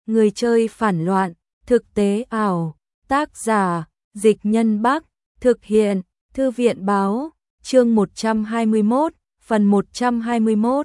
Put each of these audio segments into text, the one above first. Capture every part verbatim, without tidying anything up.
Người chơi phản loạn, thực tế ảo, tác giả, Dịch Nhân Bắc, thực hiện, Thư viện báo, chương một trăm hai mươi mốt, phần một trăm hai mươi mốt.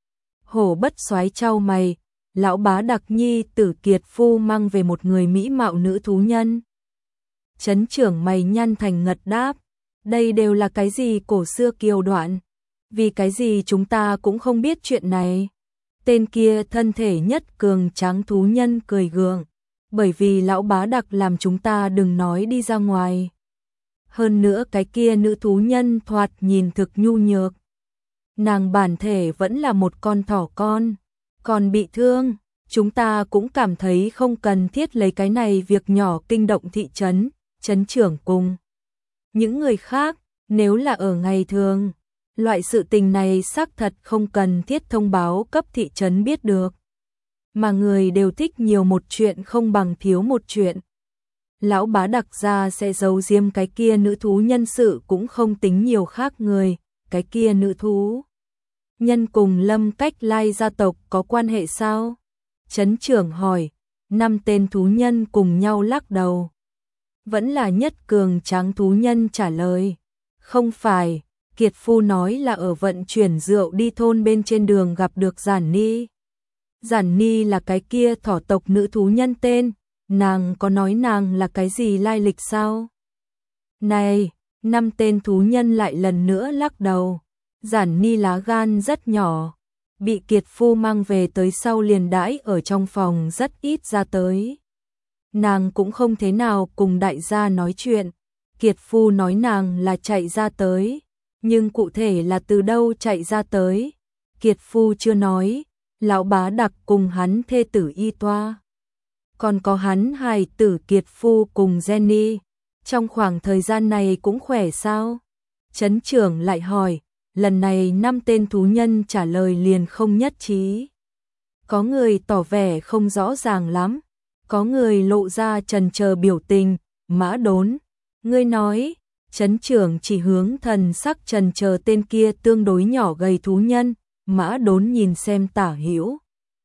Hổ Bất Soái chau mày, lão bá đặc nhi tử Kiệt Phu mang về một người mỹ mạo nữ thú nhân. Trấn trưởng mày nhăn thành ngật đáp, đây đều là cái gì cổ xưa kiều đoạn, vì cái gì chúng ta cũng không biết chuyện này. Tên kia thân thể nhất cường tráng thú nhân cười gượng, bởi vì lão bá đặc làm chúng ta đừng nói đi ra ngoài. Hơn nữa cái kia nữ thú nhân thoạt nhìn thực nhu nhược. Nàng bản thể vẫn là một con thỏ con, còn bị thương, chúng ta cũng cảm thấy không cần thiết lấy cái này việc nhỏ kinh động thị trấn, trấn trưởng cùng những người khác, nếu là ở ngày thường, loại sự tình này xác thật không cần thiết thông báo cấp thị trấn biết được. Mà người đều thích nhiều một chuyện không bằng thiếu một chuyện. Lão bá đặc gia sẽ giấu giếm cái kia nữ thú nhân sự cũng không tính nhiều khác người, cái kia nữ thú nhân cùng Lâm Cách Lai gia tộc có quan hệ sao? Trấn trưởng hỏi, năm tên thú nhân cùng nhau lắc đầu. Vẫn là nhất cường tráng thú nhân trả lời, không phải. Kiệt Phu nói là ở vận chuyển rượu đi thôn bên trên đường gặp được Giản Ni. Giản Ni là cái kia thỏ tộc nữ thú nhân tên, nàng có nói nàng là cái gì lai lịch sao? Này, năm tên thú nhân lại lần nữa lắc đầu. Giản Ni lá gan rất nhỏ, bị Kiệt Phu mang về tới sau liền đãi ở trong phòng rất ít ra tới. Nàng cũng không thế nào cùng đại gia nói chuyện. Kiệt Phu nói nàng là chạy ra tới. Nhưng cụ thể là từ đâu chạy ra tới, Kiệt Phu chưa nói. Lão bá đặc cùng hắn thê tử Y Toa, còn có hắn hài tử Kiệt Phu cùng Jenny, trong khoảng thời gian này cũng khỏe sao? Trấn trưởng lại hỏi, lần này năm tên thú nhân trả lời liền không nhất trí. Có người tỏ vẻ không rõ ràng lắm, có người lộ ra chần chờ biểu tình. Mã Đốn, ngươi nói. Trấn trưởng chỉ hướng thần sắc trần chờ tên kia tương đối nhỏ gầy thú nhân. Mã Đốn nhìn xem Tả Hữu,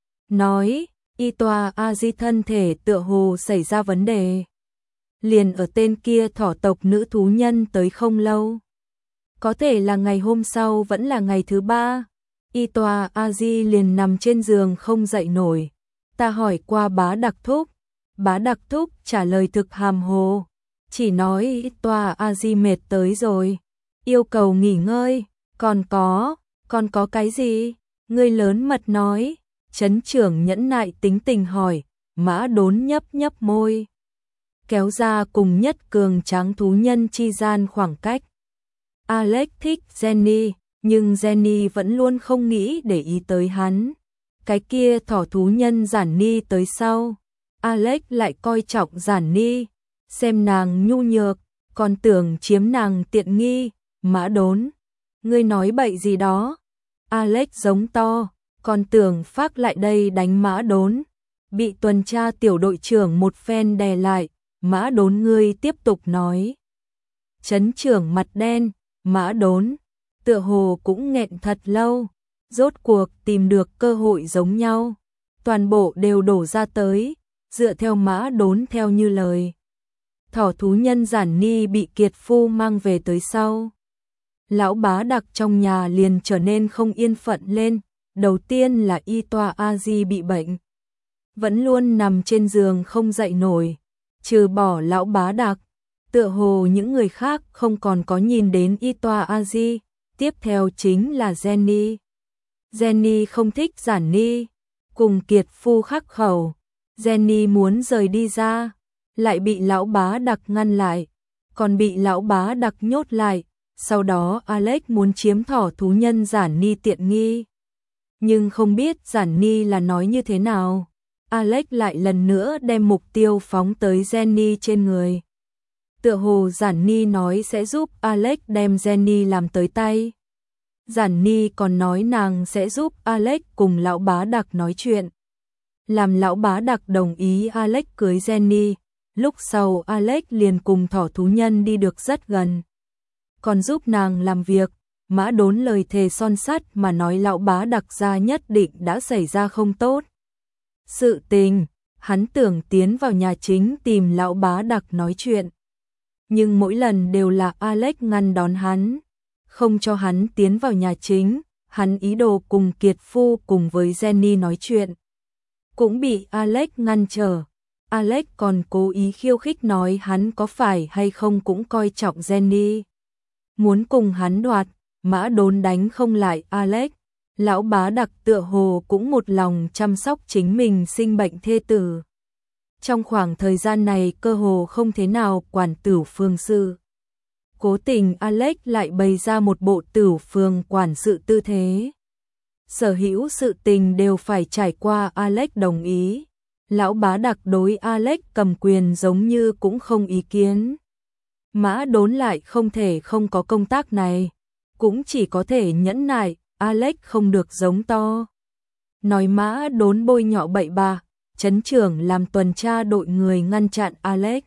nói, Y Toa A Di thân thể tựa hồ xảy ra vấn đề. Liền ở tên kia thỏ tộc nữ thú nhân tới không lâu. Có thể là ngày hôm sau vẫn là ngày thứ ba. Y Toa A Di liền nằm trên giường không dậy nổi. Ta hỏi qua bá đặc thúc. Bá đặc thúc trả lời thực hàm hồ. Chỉ nói Y Toa A Di mệt tới rồi, yêu cầu nghỉ ngơi. Còn có, còn có cái gì? Ngươi lớn mật nói. Trấn trưởng nhẫn nại tính tình hỏi. Mã Đốn nhấp nhấp môi, kéo ra cùng nhất cường tráng thú nhân chi gian khoảng cách. Alex thích Jenny, nhưng Jenny vẫn luôn không nghĩ để ý tới hắn. Cái kia thỏ thú nhân Giản Ni tới sau, Alex lại coi trọng Giản Ni, xem nàng nhu nhược, còn tưởng chiếm nàng tiện nghi. Mã Đốn, ngươi nói bậy gì đó? Alex giống to, còn tưởng phác lại đây đánh Mã Đốn. Bị tuần tra tiểu đội trưởng một phen đè lại. Mã Đốn ngươi tiếp tục nói. Trấn trưởng mặt đen. Mã Đốn, tựa hồ cũng nghẹn thật lâu, rốt cuộc tìm được cơ hội giống nhau, toàn bộ đều đổ ra tới, dựa theo Mã Đốn theo như lời. Thỏ thú nhân Giản Ni bị Kiệt Phu mang về tới sau. Lão bá đặc trong nhà liền trở nên không yên phận lên, đầu tiên là Y Toa A Di bị bệnh, vẫn luôn nằm trên giường không dậy nổi, trừ bỏ lão bá đặc. Tựa hồ những người khác không còn có nhìn đến Y Toa A Di. Tiếp theo chính là Jenny. Jenny không thích Giản Ni, cùng Kiệt Phu khắc khẩu. Jenny muốn rời đi ra, lại bị lão bá đặc ngăn lại, còn bị lão bá đặc nhốt lại. Sau đó Alex muốn chiếm thỏ thú nhân Giản Ni tiện nghi, nhưng không biết Giản Ni là nói như thế nào. Alex lại lần nữa đem mục tiêu phóng tới Jenny trên người. Tựa hồ Giản Ni nói sẽ giúp Alex đem Jenny làm tới tay. Giản Ni còn nói nàng sẽ giúp Alex cùng lão bá đặc nói chuyện, làm lão bá đặc đồng ý Alex cưới Jenny. Lúc sau Alex liền cùng thỏ thú nhân đi được rất gần, còn giúp nàng làm việc. Mã Đốn lời thề son sắt mà nói lão bá đặc gia nhất định đã xảy ra không tốt sự tình. hắn tưởng tiến vào nhà chính tìm lão bá đặc nói chuyện. Nhưng mỗi lần đều là Alex ngăn đón hắn, không cho hắn tiến vào nhà chính, hắn ý đồ cùng Kiệt Phu cùng với Jenny nói chuyện. Cũng bị Alex ngăn trở. Alex còn cố ý khiêu khích nói hắn có phải hay không cũng coi trọng Jenny. Muốn cùng hắn đoạt, Mã Đốn đánh không lại Alex. Lão bá đặc tựa hồ cũng một lòng chăm sóc chính mình sinh bệnh thê tử. Trong khoảng thời gian này cơ hồ không thế nào quản Tửu Phương sự. Cố tình Alex lại bày ra một bộ Tửu Phương quản sự tư thế. Sở hữu sự tình đều phải trải qua Alex đồng ý. Lão bá đặc đối Alex cầm quyền giống như cũng không ý kiến. Mã Đốn lại không thể không có công tác này, cũng chỉ có thể nhẫn nại, Alex không được giống to. Nói Mã Đốn bôi nhọ bậy bạ, trấn trưởng làm tuần tra đội người ngăn chặn Alex.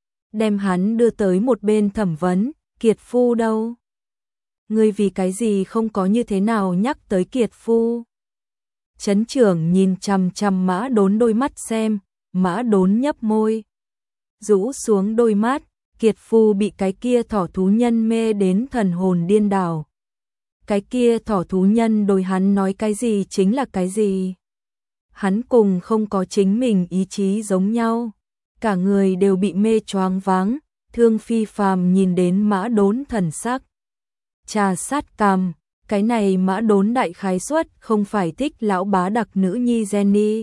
Đem hắn đưa tới một bên thẩm vấn, Kiệt Phu đâu? Ngươi vì cái gì không có như thế nào nhắc tới Kiệt Phu? Trấn trưởng nhìn chằm chằm Mã Đốn đôi mắt xem, Mã Đốn nhấp môi. Rũ xuống đôi mắt, Kiệt Phu bị cái kia thỏ thú nhân mê đến thần hồn điên đảo. Cái kia thỏ thú nhân đối hắn nói cái gì chính là cái gì. Hắn cùng không có chính mình ý chí giống nhau. Cả người đều bị mê choáng váng, Thương Phi Phàm nhìn đến Mã Đốn thần sắc. Trà sát cằm, cái này Mã Đốn đại khái suất không phải thích lão bá đặc nữ nhi Jenny,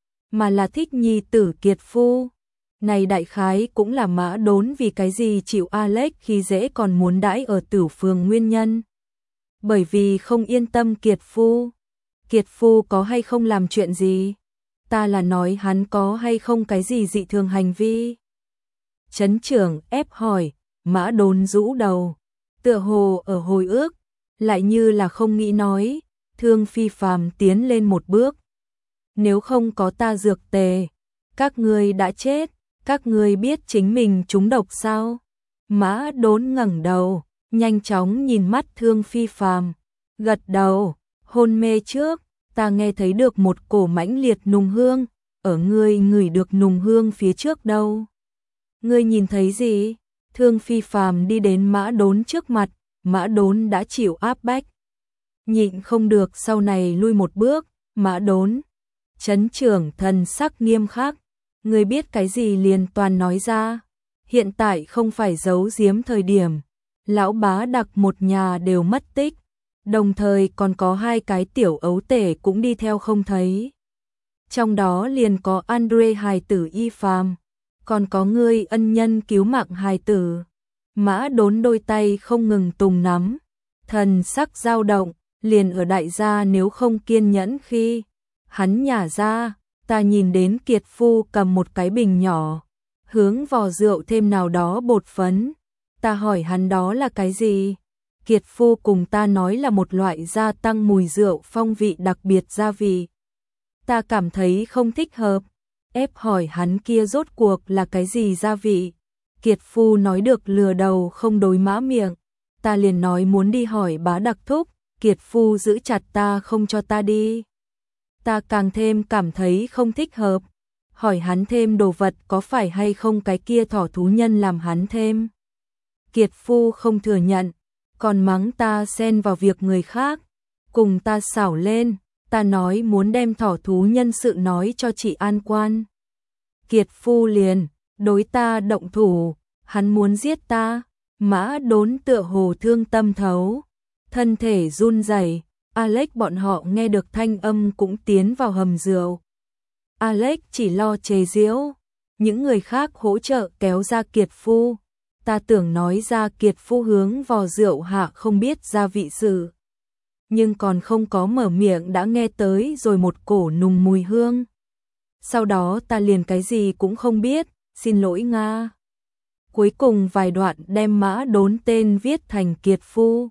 mà là thích nhi tử Kiệt Phu. Này đại khái cũng là Mã Đốn vì cái gì chịu Alex khi dễ còn muốn đãi ở Tửu Phường nguyên nhân. Bởi vì không yên tâm Kiệt Phu. Kiệt Phu có hay không làm chuyện gì? Ta là nói hắn có hay không cái gì dị thường hành vi? Trấn trưởng ép hỏi, Mã Đốn rũ đầu, tựa hồ ở hồi ức, lại như là không nghĩ nói. Thương Phi Phàm tiến lên một bước. Nếu không có ta dược tề, các ngươi đã chết. Các ngươi biết chính mình trúng độc sao? Mã Đốn ngẩng đầu, nhanh chóng nhìn mắt Thương Phi Phàm, gật đầu. Hôn mê trước, ta nghe thấy được một cổ mãnh liệt nùng hương, ở ngươi ngửi được nùng hương phía trước đâu. Ngươi nhìn thấy gì? Thương Phi Phàm đi đến Mã Đốn trước mặt, Mã Đốn đã chịu áp bách. Nhịn không được sau này lui một bước, Mã Đốn. Trấn trưởng thần sắc nghiêm khắc. Ngươi biết cái gì liền toàn nói ra. Hiện tại không phải giấu giếm thời điểm. Lão bá đặc một nhà đều mất tích. Đồng thời còn có hai cái tiểu ấu tể cũng đi theo không thấy. Trong đó liền có Andre hài tử Y Phàm, còn có ngươi ân nhân cứu mạng hài tử. Mã Đốn đôi tay không ngừng tùng nắm, thần sắc dao động, liền ở đại gia nếu không kiên nhẫn khi hắn nhả ra. Ta nhìn đến Kiệt Phu cầm một cái bình nhỏ, hướng vò rượu thêm nào đó bột phấn. Ta hỏi hắn đó là cái gì? Kiệt Phu cùng ta nói là một loại gia tăng mùi rượu phong vị đặc biệt gia vị. Ta cảm thấy không thích hợp, ép hỏi hắn kia rốt cuộc là cái gì gia vị. Kiệt Phu nói được lừa đầu không đối mã miệng. Ta liền nói muốn đi hỏi bá đặc thúc, Kiệt Phu giữ chặt ta không cho ta đi. Ta càng thêm cảm thấy không thích hợp. Hỏi hắn thêm đồ vật có phải hay không cái kia thỏ thú nhân làm hắn thêm. Kiệt Phu không thừa nhận, còn mắng ta xen vào việc người khác. Cùng ta xảo lên, ta nói muốn đem thỏ thú nhân sự nói cho chị An Quan. Kiệt Phu liền, đối ta động thủ, hắn muốn giết ta. Mã Đốn tựa hồ thương tâm thấu, thân thể run rẩy. Alex bọn họ nghe được thanh âm cũng tiến vào hầm rượu. Alex chỉ lo chế giễu, những người khác hỗ trợ kéo ra Kiệt Phu. Ta tưởng nói ra Kiệt Phu hướng vò rượu hạ không biết gia vị sự. Nhưng còn không có mở miệng đã nghe tới rồi một cổ nùng mùi hương. Sau đó ta liền cái gì cũng không biết, xin lỗi Nga. Cuối cùng vài đoạn đem Mã Đốn tên viết thành Kiệt Phu.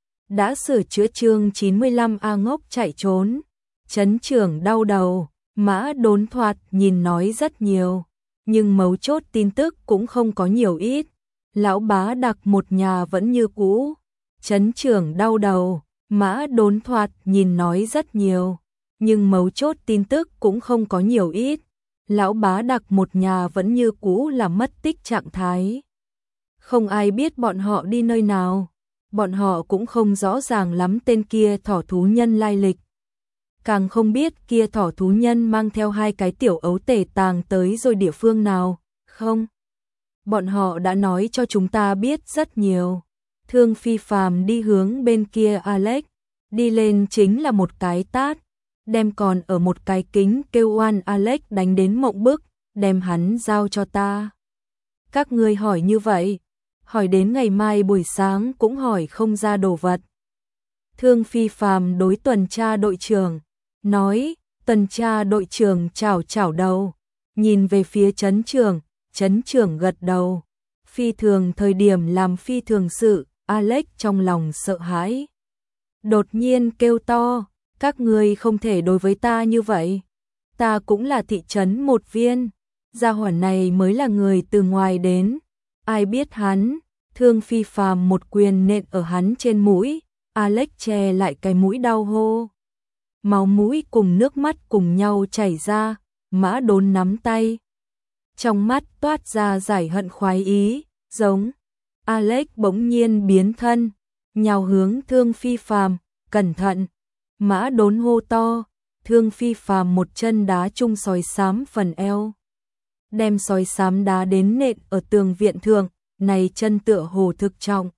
Đã sửa chữa chương chín mươi lăm A ngốc chạy trốn. Trấn trưởng đau đầu, Mã Đốn thoạt nhìn nói rất nhiều, nhưng mấu chốt tin tức cũng không có nhiều ít. Lão bá đặc một nhà vẫn như cũ. Trấn trưởng đau đầu, Mã Đốn thoạt nhìn nói rất nhiều, nhưng mấu chốt tin tức cũng không có nhiều ít. lão bá đặc một nhà vẫn như cũ là mất tích trạng thái. Không ai biết bọn họ đi nơi nào, bọn họ cũng không rõ ràng lắm tên kia thỏ thú nhân lai lịch. Càng không biết kia thỏ thú nhân mang theo hai cái tiểu ấu tể tàng tới rồi địa phương nào, không? Bọn họ đã nói cho chúng ta biết rất nhiều. Thương Phi Phàm đi hướng bên kia Alex, đi lên chính là một cái tát, đem còn ở một cái kính kêu oan Alex đánh đến mộng bức, đem hắn giao cho ta. Các ngươi hỏi như vậy, hỏi đến ngày mai buổi sáng cũng hỏi không ra đồ vật. Thương Phi Phàm đối tuần tra đội trưởng nói, tuần tra đội trưởng chảo chảo đầu, nhìn về phía trấn trưởng, trấn trưởng gật đầu. Phi thường thời điểm làm phi thường sự, Alex trong lòng sợ hãi. Đột nhiên kêu to, các ngươi không thể đối với ta như vậy. Ta cũng là thị trấn một viên, gia hỏa này mới là người từ ngoài đến. Ai biết hắn, Thương Phi Phàm một quyền nện ở hắn trên mũi, Alex che lại cái mũi đau hô. Máu mũi cùng nước mắt cùng nhau chảy ra, Mã Đốn nắm tay. Trong mắt toát ra giải hận khoái ý, giống. Alex bỗng nhiên biến thân, nhào hướng Thương Phi Phàm, cẩn thận. Mã Đốn hô to, Thương Phi Phàm một chân đá chung sói xám phần eo. Đem sói xám đá đến nện ở tường viện thượng, này chân tựa hồ thực trọng.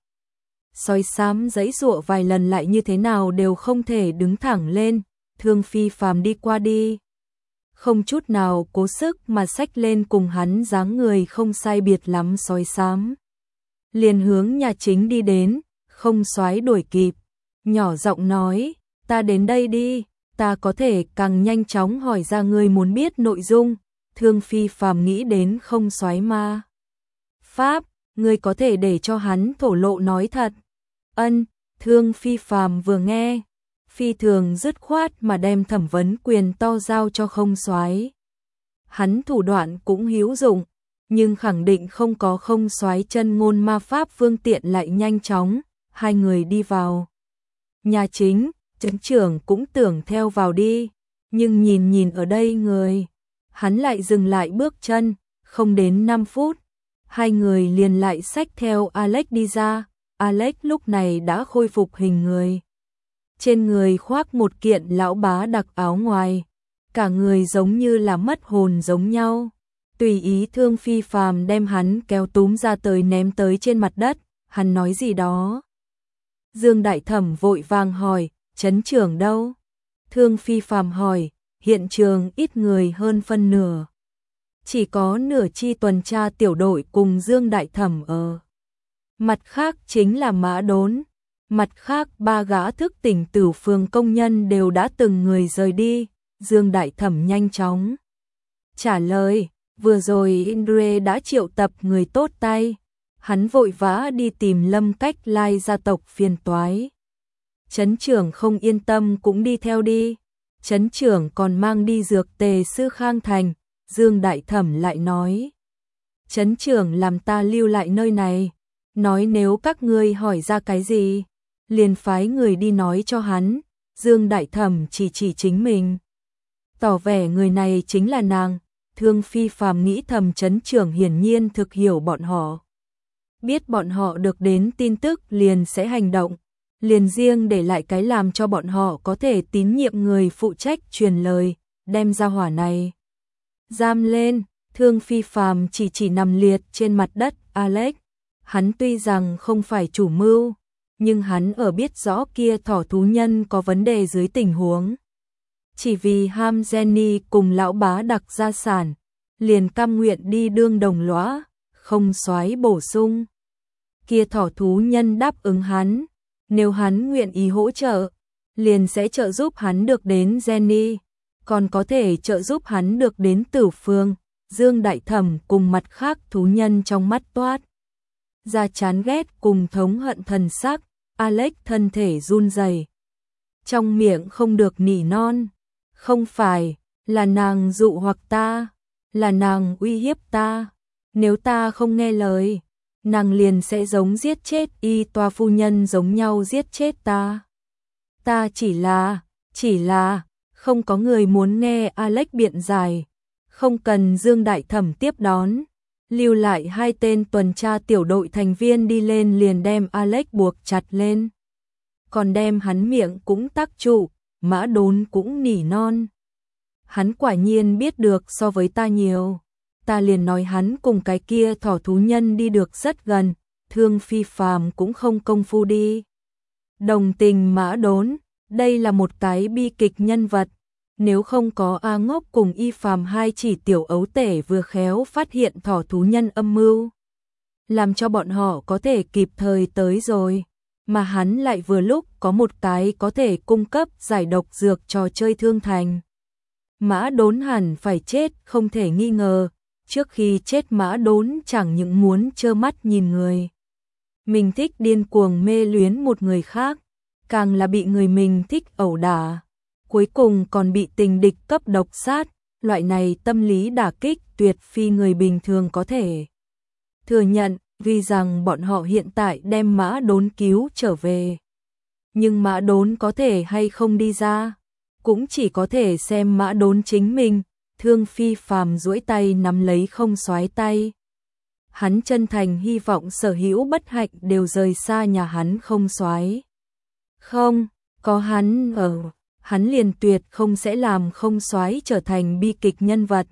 Sói xám giãy giụa vài lần lại như thế nào đều không thể đứng thẳng lên, Thương Phi Phàm đi qua đi. Không chút nào cố sức mà xách lên cùng hắn dáng người không sai biệt lắm sói xám. Liền hướng nhà chính đi đến, không xoái đuổi kịp. Nhỏ giọng nói, ta đến đây đi, ta có thể càng nhanh chóng hỏi ra ngươi muốn biết nội dung. Thương Phi Phàm nghĩ đến không xoái ma pháp, ngươi có thể để cho hắn thổ lộ nói thật. Ân, Thương Phi Phàm vừa nghe, phi thường dứt khoát mà đem thẩm vấn quyền to giao cho không soái. Hắn thủ đoạn cũng hữu dụng, nhưng khẳng định không có không soái chân ngôn ma pháp phương tiện lại nhanh chóng. Hai người đi vào nhà chính, trấn trưởng cũng tưởng theo vào đi, nhưng nhìn nhìn ở đây người, hắn lại dừng lại bước chân. Không đến năm phút, hai người liền lại xách theo Alex đi ra. Alex lúc này đã khôi phục hình người, trên người khoác một kiện lão bá đặc áo ngoài, cả người giống như là mất hồn giống nhau. Tùy ý Thương Phi Phàm đem hắn kéo túm ra tới ném tới trên mặt đất, hắn nói gì đó. Dương Đại Thẩm vội vàng hỏi, trấn trưởng đâu? Thương Phi Phàm hỏi, hiện trường ít người hơn phân nửa, chỉ có nửa chi tuần tra tiểu đội cùng Dương Đại Thẩm ở. Mặt khác chính là Mã Đốn, mặt khác ba gã thức tỉnh tử phường công nhân đều đã từng người rời đi. Dương Đại Thẩm nhanh chóng trả lời, vừa rồi Indre đã triệu tập người tốt tay, hắn vội vã đi tìm Lâm Cách Lai gia tộc phiền toái. Trấn trưởng không yên tâm cũng đi theo đi, trấn trưởng còn mang đi dược tề sư Khang Thành. Dương Đại Thẩm lại nói, trấn trưởng làm ta lưu lại nơi này, nói nếu các ngươi hỏi ra cái gì, liền phái người đi nói cho hắn. Dương Đại Thẩm chỉ chỉ chính mình, tỏ vẻ người này chính là nàng. Thương Phi Phàm nghĩ thầm trấn trưởng hiển nhiên thực hiểu bọn họ, biết bọn họ được đến tin tức liền sẽ hành động, liền riêng để lại cái làm cho bọn họ có thể tín nhiệm người phụ trách truyền lời, đem ra hỏa này giam lên. Thương Phi Phàm chỉ chỉ nằm liệt trên mặt đất Alex, hắn tuy rằng không phải chủ mưu, nhưng hắn ở biết rõ kia thỏ thú nhân có vấn đề dưới tình huống, chỉ vì ham Jenny cùng lão bá đặc gia sản, liền cam nguyện đi đương đồng lõa, không soái bổ sung. Kia thỏ thú nhân đáp ứng hắn, nếu hắn nguyện ý hỗ trợ, liền sẽ trợ giúp hắn được đến Jenny, còn có thể trợ giúp hắn được đến Tử Phương. Dương Đại Thẩm cùng mặt khác thú nhân trong mắt toát ra chán ghét cùng thống hận thần sắc. Alex thân thể run rẩy, trong miệng không được nỉ non, không phải, là nàng dụ hoặc ta, là nàng uy hiếp ta, nếu ta không nghe lời, nàng liền sẽ giống giết chết y toa phu nhân giống nhau giết chết ta. Ta chỉ là, chỉ là, không có người muốn nghe Alex biện giải, Không cần Dương Đại Thẩm tiếp đón, lưu lại hai tên tuần tra tiểu đội thành viên đi lên liền đem Alex buộc chặt lên. Còn đem hắn miệng cũng tắc trụ, Mã Đốn cũng nỉ non. Hắn quả nhiên biết được so với ta nhiều. Ta liền nói hắn cùng cái kia thỏ thú nhân đi được rất gần, Thương Phi Phàm cũng không công phu đi. Đồng tình Mã Đốn, đây là một cái bi kịch nhân vật. Nếu không có A Ngốc cùng Y Phàm hai chỉ tiểu ấu tể vừa khéo phát hiện thỏ thú nhân âm mưu, làm cho bọn họ có thể kịp thời tới rồi, mà hắn lại vừa lúc có một cái có thể cung cấp giải độc dược trò chơi thương thành. Mã Đốn hẳn phải chết không thể nghi ngờ, trước khi chết Mã Đốn chẳng những muốn trơ mắt nhìn người mình thích điên cuồng mê luyến một người khác, càng là bị người mình thích ẩu đả, cuối cùng còn bị tình địch cấp độc sát, loại này tâm lý đả kích tuyệt phi người bình thường có thể thừa nhận, vì rằng bọn họ hiện tại đem Mã Đốn cứu trở về. Nhưng Mã Đốn có thể hay không đi ra, cũng chỉ có thể xem Mã Đốn chính mình. Thương Phi Phàm duỗi tay nắm lấy Không Soái tay. Hắn chân thành hy vọng sở hữu bất hạnh đều rời xa nhà hắn Không Soái. Không, có hắn ở, hắn liền tuyệt không sẽ làm Không Soái trở thành bi kịch nhân vật.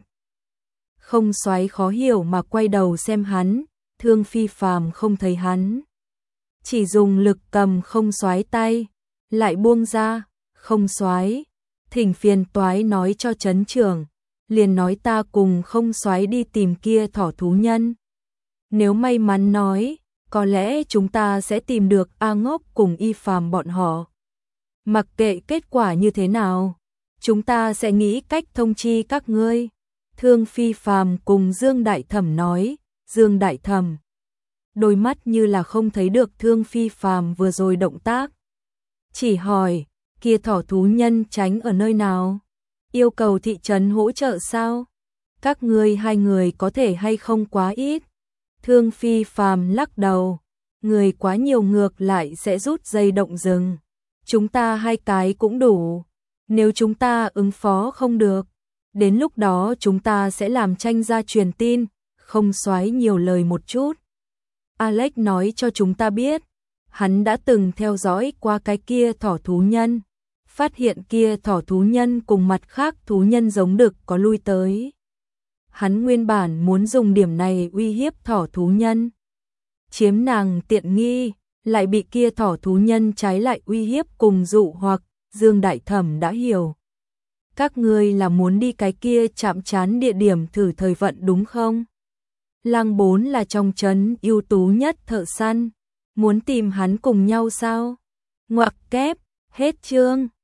Không Soái khó hiểu mà quay đầu xem hắn, Thương Phi Phàm không thấy hắn, chỉ dùng lực cầm Không Soái tay, lại buông ra. Không Soái, thỉnh phiền toái nói cho trấn trưởng, liền nói ta cùng Không Soái đi tìm kia thỏ thú nhân. Nếu may mắn nói, có lẽ chúng ta sẽ tìm được A Ngốc cùng Y Phàm bọn họ. Mặc kệ kết quả như thế nào, chúng ta sẽ nghĩ cách thông chi các ngươi. Thương Phi Phàm cùng Dương Đại Thẩm nói. Dương Đại Thẩm đôi mắt như là không thấy được Thương Phi Phàm vừa rồi động tác, chỉ hỏi, kia thỏ thú nhân tránh ở nơi nào? Yêu cầu thị trấn hỗ trợ sao? Các ngươi hai người có thể hay không quá ít? Thương Phi Phàm lắc đầu, người quá nhiều ngược lại sẽ rút dây động rừng. Chúng ta hai cái cũng đủ. Nếu chúng ta ứng phó không được, đến lúc đó chúng ta sẽ làm tranh ra truyền tin. Không Soái nhiều lời một chút. Alex nói cho chúng ta biết, hắn đã từng theo dõi qua cái kia thỏ thú nhân, phát hiện kia thỏ thú nhân cùng mặt khác thú nhân giống đực có lui tới. Hắn nguyên bản muốn dùng điểm này uy hiếp thỏ thú nhân, chiếm nàng tiện nghi, lại bị kia thỏ thú nhân trái lại uy hiếp cùng dụ hoặc. Dương Đại Thẩm đã hiểu. Các ngươi là muốn đi cái kia chạm trán địa điểm thử thời vận đúng không? Lăng Bốn là trong trấn ưu tú nhất thợ săn, muốn tìm hắn cùng nhau sao? Ngoặc kép, hết chương.